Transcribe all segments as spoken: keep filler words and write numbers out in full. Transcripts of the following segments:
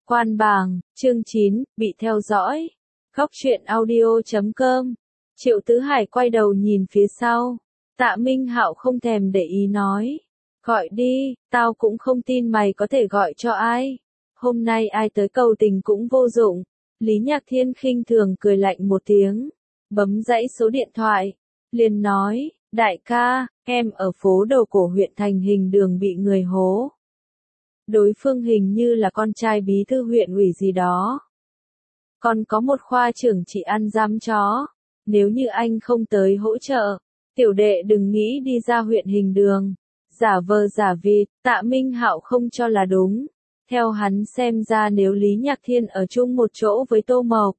Quan bảng, chương chín, bị theo dõi. Góc truyện audio chấm com. Triệu Tứ Hải quay đầu nhìn phía sau. Tạ Minh Hạo không thèm để ý nói. Gọi đi, tao cũng không tin mày có thể gọi cho ai. Hôm nay ai tới cầu tình cũng vô dụng. Lý Nhạc Thiên khinh thường cười lạnh một tiếng. Bấm dãy số điện thoại. Liền nói, đại ca, em ở phố đầu cổ huyện Thành Hình Đường bị người hố. Đối phương hình như là con trai bí thư huyện ủy gì đó. Còn có một khoa trưởng chỉ ăn giam chó. Nếu như anh không tới hỗ trợ, tiểu đệ đừng nghĩ đi ra huyện Hình Đường. Giả vờ giả vịt, Tạ Minh Hạo không cho là đúng. Theo hắn xem ra nếu Lý Nhạc Thiên ở chung một chỗ với Tô Mộc.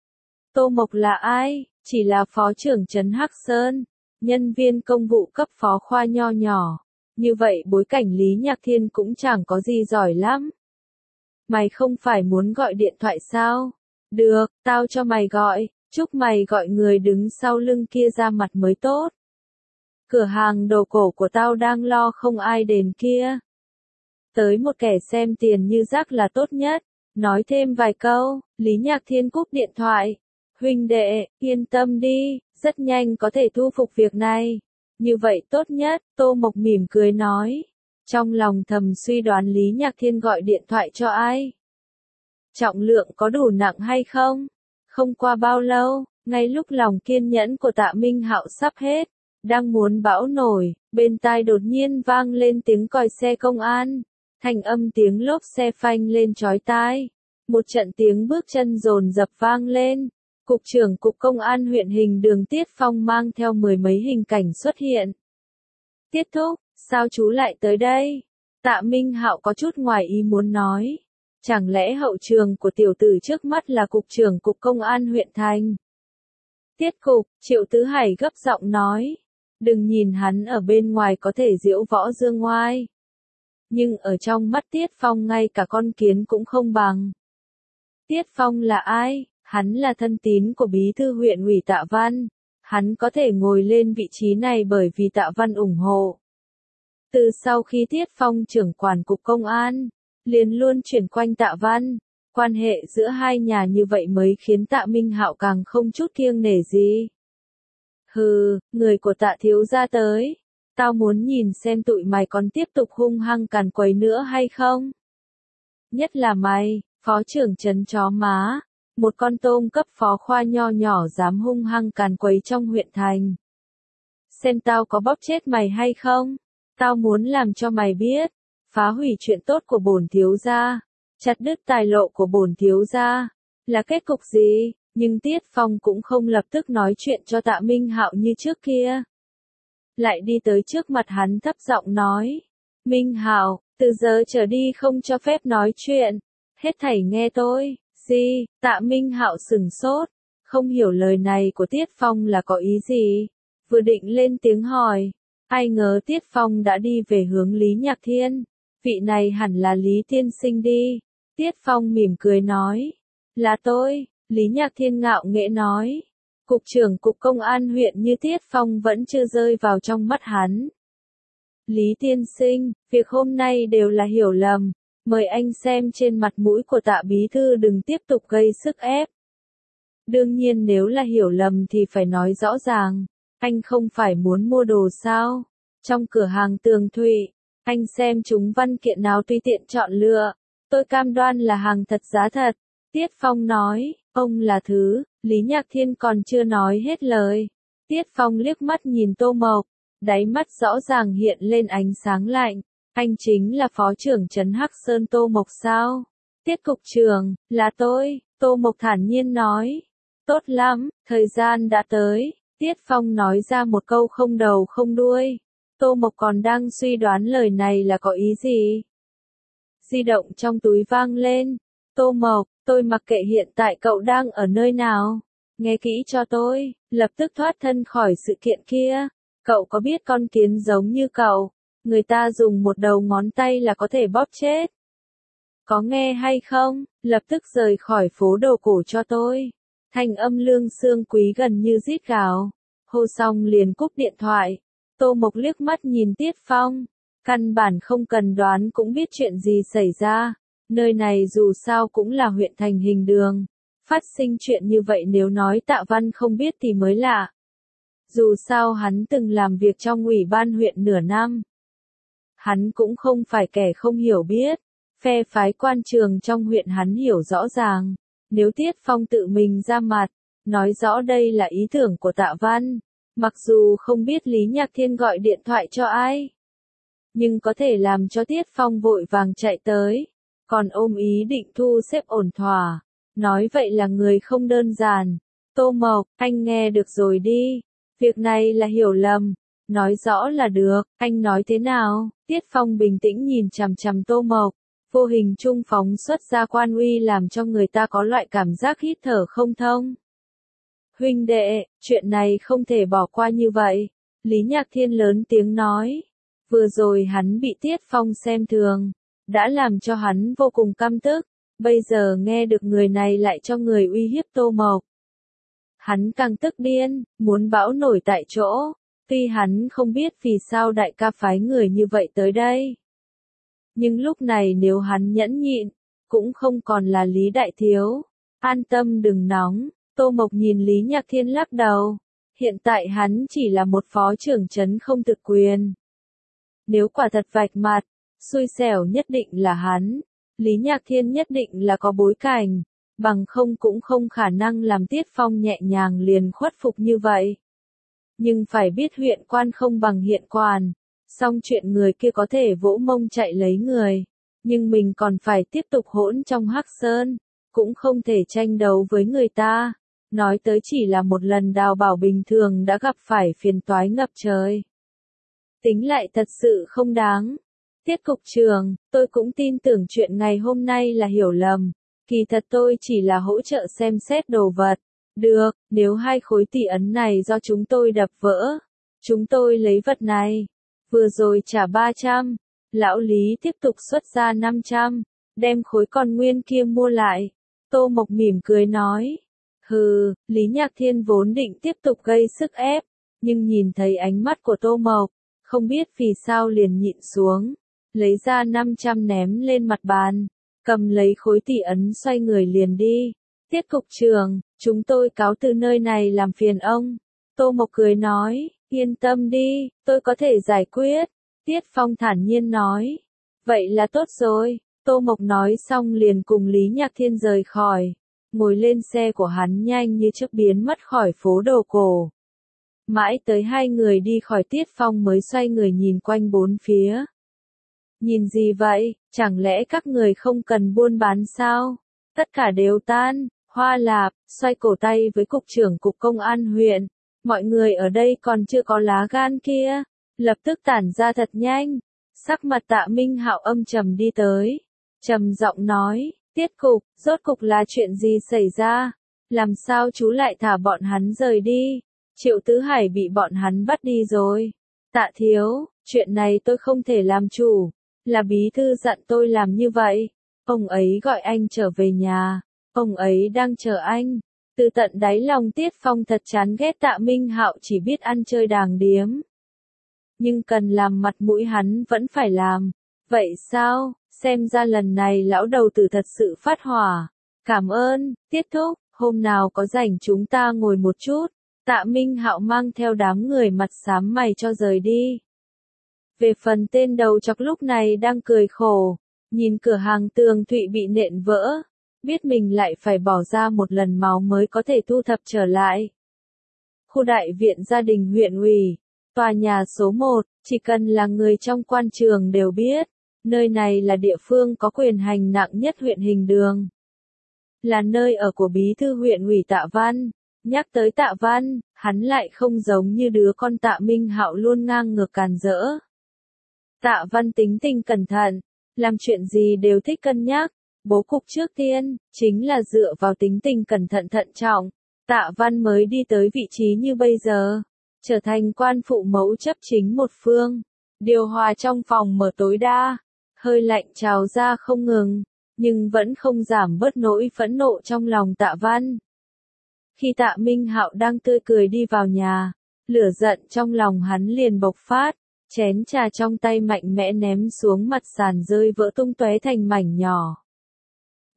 Tô Mộc là ai? Chỉ là phó trưởng trấn Hắc Sơn, nhân viên công vụ cấp phó khoa nho nhỏ. Như vậy bối cảnh Lý Nhạc Thiên cũng chẳng có gì giỏi lắm. Mày không phải muốn gọi điện thoại sao? Được, tao cho mày gọi, chúc mày gọi người đứng sau lưng kia ra mặt mới tốt. Cửa hàng đồ cổ của tao đang lo không ai đến kia. Tới một kẻ xem tiền như rác là tốt nhất. Nói thêm vài câu, Lý Nhạc Thiên cúp điện thoại. Huynh đệ, yên tâm đi, rất nhanh có thể thu phục việc này. Như vậy tốt nhất, Tô Mộc mỉm cười nói. Trong lòng thầm suy đoán Lý Nhạc Thiên gọi điện thoại cho ai. Trọng lượng có đủ nặng hay không? Không qua bao lâu, ngay lúc lòng kiên nhẫn của Tạ Minh Hạo sắp hết, đang muốn bão nổi, bên tai đột nhiên vang lên tiếng còi xe công an. Thanh âm tiếng lốp xe phanh lên chói tai. Một trận tiếng bước chân dồn dập vang lên. Cục trưởng Cục Công an huyện Hình Đường Tiết Phong mang theo mười mấy hình cảnh xuất hiện. Tiết thúc, sao chú lại tới đây? Tạ Minh Hạo có chút ngoài ý muốn nói. Chẳng lẽ hậu trường của tiểu tử trước mắt là Cục trưởng Cục Công an huyện Thành? Tiết Cục, Triệu Tứ Hải gấp giọng nói. Đừng nhìn hắn ở bên ngoài có thể diễu võ dương ngoai. Nhưng ở trong mắt Tiết Phong ngay cả con kiến cũng không bằng. Tiết Phong là ai? Hắn là thân tín của bí thư huyện ủy Tạ Văn. Hắn có thể ngồi lên vị trí này bởi vì Tạ Văn ủng hộ. Từ sau khi Tiết Phong trưởng quản Cục Công an, liền luôn chuyển quanh Tạ Văn. Quan hệ giữa hai nhà như vậy mới khiến Tạ Minh Hạo càng không chút kiêng nể gì. Hừ, người của Tạ thiếu gia tới. Tao muốn nhìn xem tụi mày còn tiếp tục hung hăng càn quấy nữa hay không. Nhất là mày, phó trưởng trấn chó má. Một con tôm cấp phó khoa nho nhỏ dám hung hăng càn quấy trong huyện Thành. Xem tao có bóp chết mày hay không? Tao muốn làm cho mày biết, phá hủy chuyện tốt của bổn thiếu gia, chặt đứt tài lộ của bổn thiếu gia, là kết cục gì? Nhưng Tiết Phong cũng không lập tức nói chuyện cho Tạ Minh Hạo như trước kia. Lại đi tới trước mặt hắn thấp giọng nói. Minh Hạo, từ giờ trở đi không cho phép nói chuyện. Hết thảy nghe tôi. Gì? Tạ Minh Hạo sừng sốt, không hiểu lời này của Tiết Phong là có ý gì. Vừa định lên tiếng hỏi, ai ngờ Tiết Phong đã đi về hướng Lý Nhạc Thiên. Vị này hẳn là Lý tiên sinh đi. Tiết Phong mỉm cười nói, là tôi. Lý Nhạc Thiên ngạo nghễ nói. Cục trưởng Cục Công an huyện như Tiết Phong vẫn chưa rơi vào trong mắt hắn. Lý tiên sinh, việc hôm nay đều là hiểu lầm. Mời anh xem trên mặt mũi của Tạ bí thư đừng tiếp tục gây sức ép. Đương nhiên nếu là hiểu lầm thì phải nói rõ ràng. Anh không phải muốn mua đồ sao? Trong cửa hàng Tường Thụy, anh xem chúng văn kiện nào tùy tiện chọn lựa. Tôi cam đoan là hàng thật giá thật. Tiết Phong nói, ông là thứ. Lý Nhạc Thiên còn chưa nói hết lời. Tiết Phong liếc mắt nhìn Tô Mộc, đáy mắt rõ ràng hiện lên ánh sáng lạnh. Anh chính là phó trưởng trấn Hắc Sơn Tô Mộc sao? Tiết cục trưởng, là tôi, Tô Mộc thản nhiên nói. Tốt lắm, thời gian đã tới. Tiết Phong nói ra một câu không đầu không đuôi. Tô Mộc còn đang suy đoán lời này là có ý gì. Di động trong túi vang lên. Tô Mộc, tôi mặc kệ hiện tại cậu đang ở nơi nào. Nghe kỹ cho tôi, lập tức thoát thân khỏi sự kiện kia. Cậu có biết con kiến giống như cậu, người ta dùng một đầu ngón tay là có thể bóp chết. Có nghe hay không? Lập tức rời khỏi phố đồ cổ cho tôi. Thanh âm Lương Xương Quý gần như rít gào. Hô xong liền cúp điện thoại. Tô Mộc liếc mắt nhìn Tiết Phong. Căn bản không cần đoán cũng biết chuyện gì xảy ra. Nơi này dù sao cũng là huyện thành hình đường. Phát sinh chuyện như vậy nếu nói Tạ Văn không biết thì mới lạ. Dù sao hắn từng làm việc trong ủy ban huyện nửa năm. Hắn cũng không phải kẻ không hiểu biết. Phe phái quan trường trong huyện hắn hiểu rõ ràng. Nếu Tiết Phong tự mình ra mặt, nói rõ đây là ý tưởng của Tạ Văn. Mặc dù không biết Lý Nhạc Thiên gọi điện thoại cho ai, nhưng có thể làm cho Tiết Phong vội vàng chạy tới. Còn ôm ý định thu xếp ổn thỏa. Nói vậy là người không đơn giản. Tô Mộc, anh nghe được rồi đi. Việc này là hiểu lầm. Nói rõ là được, anh nói thế nào? Tiết Phong bình tĩnh nhìn chằm chằm Tô Mộc. Vô hình trung phóng xuất ra quan uy làm cho người ta có loại cảm giác hít thở không thông. Huynh đệ, chuyện này không thể bỏ qua như vậy. Lý Nhạc Thiên lớn tiếng nói. Vừa rồi hắn bị Tiết Phong xem thường. Đã làm cho hắn vô cùng căm tức. Bây giờ nghe được người này lại cho người uy hiếp Tô Mộc. Hắn càng tức điên, muốn bão nổi tại chỗ. Tuy hắn không biết vì sao đại ca phái người như vậy tới đây. Nhưng lúc này nếu hắn nhẫn nhịn, cũng không còn là Lý Đại Thiếu. An tâm đừng nóng, Tô Mộc nhìn Lý Nhạc Thiên lắc đầu. Hiện tại hắn chỉ là một phó trưởng trấn không thực quyền. Nếu quả thật vạch mặt, xui xẻo nhất định là hắn. Lý Nhạc Thiên nhất định là có bối cảnh, bằng không cũng không khả năng làm Tiết Phong nhẹ nhàng liền khuất phục như vậy. Nhưng phải biết huyện quan không bằng hiện quan, xong chuyện người kia có thể vỗ mông chạy lấy người, nhưng mình còn phải tiếp tục hỗn trong hắc sơn, cũng không thể tranh đấu với người ta. Nói tới chỉ là một lần đào bảo bình thường đã gặp phải phiền toái ngập trời. Tính lại thật sự không đáng. Tiết cục trưởng, tôi cũng tin tưởng chuyện ngày hôm nay là hiểu lầm. Kỳ thật tôi chỉ là hỗ trợ xem xét đồ vật. Được, nếu hai khối tỷ ấn này do chúng tôi đập vỡ, chúng tôi lấy vật này. Vừa rồi trả ba trăm, lão Lý tiếp tục xuất ra năm trăm, đem khối còn nguyên kia mua lại. Tô Mộc mỉm cười nói. Hừ, Lý Nhạc Thiên vốn định tiếp tục gây sức ép, nhưng nhìn thấy ánh mắt của Tô Mộc, không biết vì sao liền nhịn xuống. Lấy ra năm trăm ném lên mặt bàn, cầm lấy khối tỷ ấn xoay người liền đi. Tiết cục trưởng, chúng tôi cáo từ nơi này làm phiền ông. Tô Mộc cười nói, yên tâm đi, tôi có thể giải quyết. Tiết Phong thản nhiên nói, vậy là tốt rồi. Tô Mộc nói xong liền cùng Lý Nhạc Thiên rời khỏi, ngồi lên xe của hắn nhanh như chớp biến mất khỏi phố đồ cổ. Mãi tới hai người đi khỏi Tiết Phong mới xoay người nhìn quanh bốn phía. Nhìn gì vậy, chẳng lẽ các người không cần buôn bán sao? Tất cả đều tan. Hoa Lạp, xoay cổ tay với cục trưởng cục công an huyện. Mọi người ở đây còn chưa có lá gan kia. Lập tức tản ra thật nhanh. Sắc mặt Tạ Minh Hạo âm trầm đi tới. Trầm giọng nói, Tiết cục, rốt cục là chuyện gì xảy ra? Làm sao chú lại thả bọn hắn rời đi? Triệu Tứ Hải bị bọn hắn bắt đi rồi. Tạ thiếu, chuyện này tôi không thể làm chủ. Là bí thư dặn tôi làm như vậy. Ông ấy gọi anh trở về nhà. Ông ấy đang chờ anh. Từ tận đáy lòng Tiết Phong thật chán ghét Tạ Minh Hạo chỉ biết ăn chơi đàng điếm. Nhưng cần làm mặt mũi hắn vẫn phải làm. Vậy sao, xem ra lần này lão đầu tử thật sự phát hỏa. Cảm ơn, Tiết thúc, hôm nào có rảnh chúng ta ngồi một chút. Tạ Minh Hạo mang theo đám người mặt xám mày cho rời đi. Về phần tên đầu chọc lúc này đang cười khổ, nhìn cửa hàng tường thụy bị nện vỡ, biết mình lại phải bỏ ra một lần máu mới có thể thu thập trở lại. Khu đại viện gia đình huyện ủy, tòa nhà số một, chỉ cần là người trong quan trường đều biết, nơi này là địa phương có quyền hành nặng nhất huyện Hình Đường. Là nơi ở của bí thư huyện ủy Tạ Văn. Nhắc tới Tạ Văn, hắn lại không giống như đứa con Tạ Minh Hạo luôn ngang ngược càn rỡ. Tạ Văn tính tình cẩn thận, làm chuyện gì đều thích cân nhắc. Bố cục trước tiên, chính là dựa vào tính tình cẩn thận thận trọng. Tạ Văn mới đi tới vị trí như bây giờ, trở thành quan phụ mẫu chấp chính một phương. Điều hòa trong phòng mở tối đa, hơi lạnh trào ra không ngừng, nhưng vẫn không giảm bớt nỗi phẫn nộ trong lòng Tạ Văn. Khi Tạ Minh Hạo đang tươi cười đi vào nhà, lửa giận trong lòng hắn liền bộc phát, chén trà trong tay mạnh mẽ ném xuống mặt sàn rơi vỡ tung tóe thành mảnh nhỏ.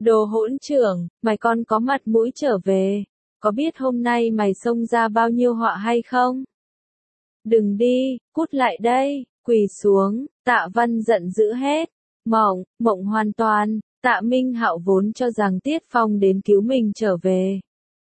Đồ hỗn trưởng, mày còn có mặt mũi trở về, có biết hôm nay mày xông ra bao nhiêu họa hay không? Đừng đi, cút lại đây, quỳ xuống, Tạ Văn giận dữ hết. Mộng, mộng hoàn toàn, Tạ Minh Hạo vốn cho rằng Tiết Phong đến cứu mình trở về.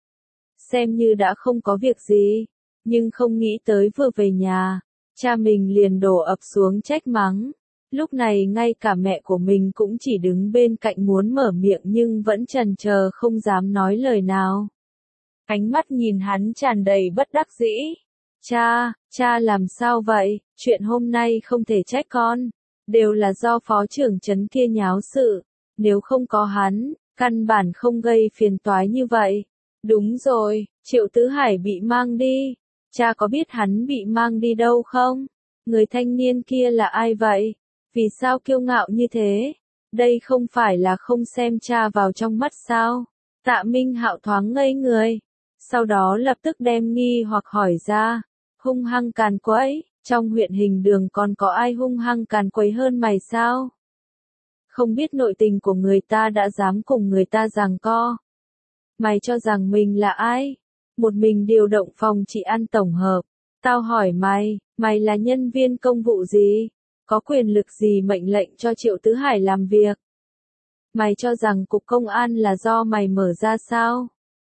Xem như đã không có việc gì, nhưng không nghĩ tới vừa về nhà, cha mình liền đổ ập xuống trách mắng. Lúc này ngay cả mẹ của mình cũng chỉ đứng bên cạnh muốn mở miệng nhưng vẫn chần chờ không dám nói lời nào. Ánh mắt nhìn hắn tràn đầy bất đắc dĩ. Cha, cha làm sao vậy, chuyện hôm nay không thể trách con, đều là do phó trưởng trấn kia nháo sự, nếu không có hắn, căn bản không gây phiền toái như vậy. Đúng rồi, Triệu Tứ Hải bị mang đi, cha có biết hắn bị mang đi đâu không? Người thanh niên kia là ai vậy? Vì sao kiêu ngạo như thế? Đây không phải là không xem cha vào trong mắt sao? Tạ Minh Hạo thoáng ngây người, sau đó lập tức đem nghi hoặc hỏi ra. Hung hăng càn quấy, trong huyện Hình Đường còn có ai hung hăng càn quấy hơn mày sao? Không biết nội tình của người ta đã dám cùng người ta giằng co. Mày cho rằng mình là ai? Một mình điều động phòng trị an tổng hợp. Tao hỏi mày, mày là nhân viên công vụ gì? Có quyền lực gì mệnh lệnh cho Triệu Tứ Hải làm việc? Mày cho rằng cục công an là do mày mở ra sao?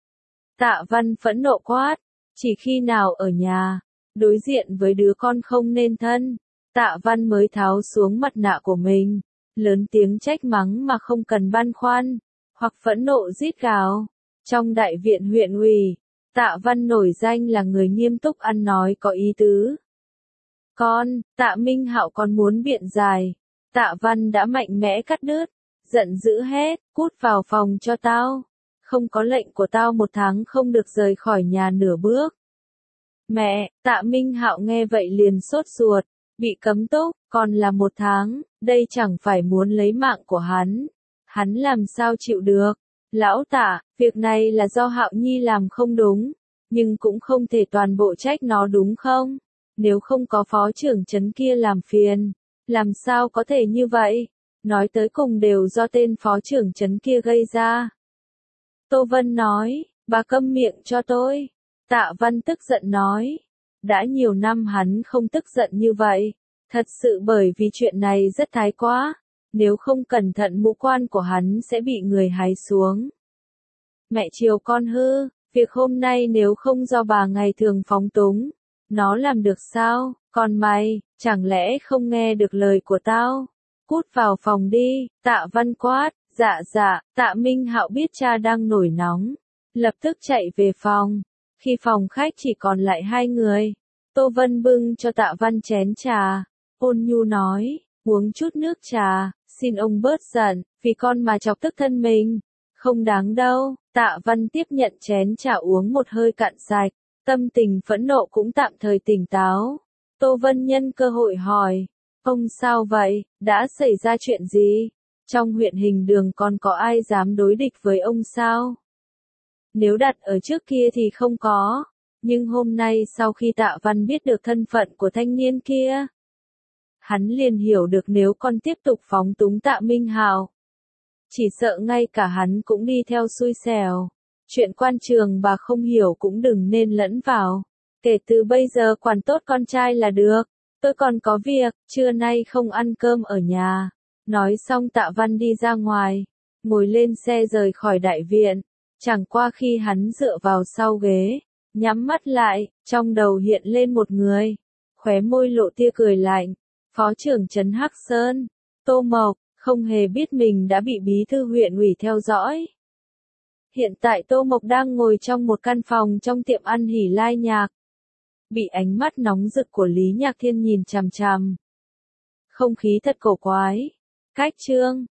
Tạ Văn phẫn nộ quát, chỉ khi nào ở nhà, đối diện với đứa con không nên thân, Tạ Văn mới tháo xuống mặt nạ của mình, lớn tiếng trách mắng mà không cần băn khoăn, hoặc phẫn nộ rít gào. Trong đại viện huyện ủy, Tạ Văn nổi danh là người nghiêm túc ăn nói có ý tứ. Con, Tạ Minh Hạo còn muốn biện giải, Tạ Văn đã mạnh mẽ cắt đứt, giận dữ hết, cút vào phòng cho tao, không có lệnh của tao một tháng không được rời khỏi nhà nửa bước. Mẹ, Tạ Minh Hạo nghe vậy liền sốt ruột, bị cấm túc, còn là một tháng, đây chẳng phải muốn lấy mạng của hắn. Hắn làm sao chịu được? Lão Tạ, việc này là do Hạo Nhi làm không đúng, nhưng cũng không thể toàn bộ trách nó đúng không? Nếu không có phó trưởng trấn kia làm phiền, làm sao có thể như vậy? Nói tới cùng đều do tên phó trưởng trấn kia gây ra. Tô Vân nói, bà câm miệng cho tôi. Tạ Văn tức giận nói, đã nhiều năm hắn không tức giận như vậy, thật sự bởi vì chuyện này rất thái quá, nếu không cẩn thận mũ quan của hắn sẽ bị người hái xuống. Mẹ chiều con hư, việc hôm nay nếu không do bà ngày thường phóng túng, nó làm được sao, còn mày, chẳng lẽ không nghe được lời của tao? Cút vào phòng đi, Tạ Văn quát, dạ dạ, Tạ Minh Hạo biết cha đang nổi nóng, lập tức chạy về phòng. Khi phòng khách chỉ còn lại hai người, Tô Vân bưng cho Tạ Văn chén trà, ôn nhu nói, uống chút nước trà, xin ông bớt giận, vì con mà chọc tức thân mình, không đáng đâu. Tạ Văn tiếp nhận chén trà uống một hơi cạn sạch, tâm tình phẫn nộ cũng tạm thời tỉnh táo. Tô Vân nhân cơ hội hỏi, ông sao vậy, đã xảy ra chuyện gì? Trong huyện Hình Đường còn có ai dám đối địch với ông sao? Nếu đặt ở trước kia thì không có, nhưng hôm nay sau khi Tạ Văn biết được thân phận của thanh niên kia, hắn liền hiểu được nếu con tiếp tục phóng túng Tạ Minh Hạo, chỉ sợ ngay cả hắn cũng đi theo xui xẻo. Chuyện quan trường bà không hiểu cũng đừng nên lẫn vào. Kể từ bây giờ quản tốt con trai là được. Tôi còn có việc, trưa nay không ăn cơm ở nhà. Nói xong Tạ Văn đi ra ngoài, ngồi lên xe rời khỏi đại viện. Chẳng qua khi hắn dựa vào sau ghế, nhắm mắt lại, trong đầu hiện lên một người, khóe môi lộ tia cười lạnh, phó trưởng trấn Hắc Sơn, Tô Mộc, không hề biết mình đã bị bí thư huyện ủy theo dõi. Hiện tại Tô Mộc đang ngồi trong một căn phòng trong tiệm ăn Hỉ Lai Nhạc, bị ánh mắt nóng rực của Lý Nhạc Thiên nhìn chằm chằm. Không khí thật cổ quái. Cách chương